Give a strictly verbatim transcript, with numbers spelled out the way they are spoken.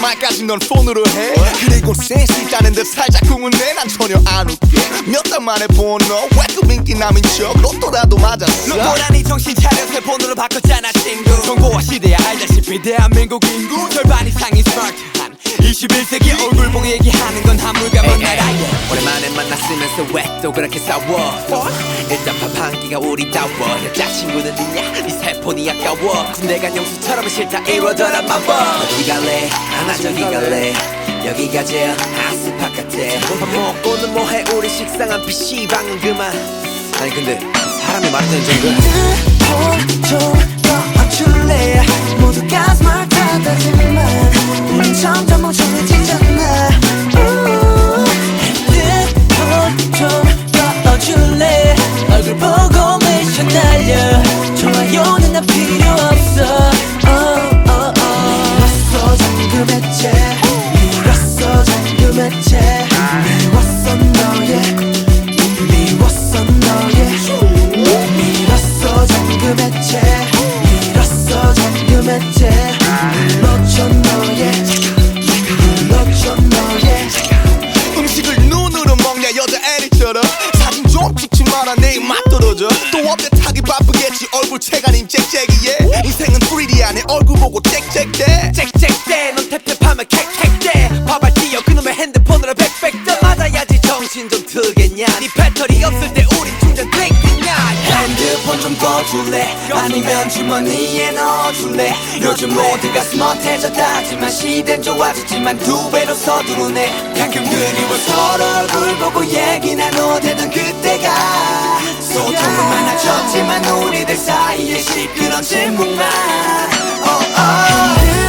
말까지 넌 폰으로 해. 그리고 센스 있다는 듯 살짝 궁은내. 난 전혀 안 웃겨. 몇 달 만에 본 너 왜급 인기남인 척. 로또라도 맞았어. 너보라니 정신 차려 새 폰으로 바꿨잖아 친구. 정보화 시대야 알다시피 대한민국 인구 절반 이상이 스마트한 이십일 세기 얼굴 보고 얘기하는 건 한물가만 나라야. 오랜만에 만났으면서 왜 또 그렇게 싸워. 일단 밥 한 끼가 우리다워. 여자친구는 있냐? 네 세폰이 아까워. 군대 간 영수처럼 싫다 이러더란 마법. 어디 갈래? 하나 저기 갈래? 여기가 제일 핫스팟 같아. 밥 먹고는 뭐해 우리 식상한 피시방은 그만. 아니 근데 사람이 말하는 정도 폰좀 꺼줄래. 모두가 스마트하다지만 우린 점점 멍청해지잖아. 핸드폰 좀 꺼줄래. 얼굴 보고 미션 날려. 좋아요는 난 필요 없어. 미웠어 잠금 해체. 미웠어 잠금 해체. 미웠어 너의 미웠어 너의 미웠어 잠금 해체. 미웠어 잠금 해체. 눌러줘 너의 눌러줘 너의 음식을 눈으로 먹냐 여자 애니처럼. 사진 좀 찍지 마라 내 입 막 떨어져. 또 업데이트하기 바쁘겠지 얼굴 체간인 짹짹이에. 인생은 쓰리디 아내 얼굴 보고 짹짹대. 짹짹대 넌 탭탭하면 캑캑대. 밥알 띄어 그놈의 핸드폰으로 백백 더 맞아야지 정신 좀 들겠냐. 네 배터리 없을 때 우린 충전 됐겠냐. 핸드폰 좀 꺼줄래. 아니면 주머니에 넣어줄래. 요즘 모두가 스마트해졌다지만 시대는 좋아졌지만 두 배로 서두르네. 가끔 그리워 서로 얼굴 보고 얘기 나눠대던 그때가. 소통은 많아졌지만 우리들 사이에 시끄러운 침묵만. oh, oh.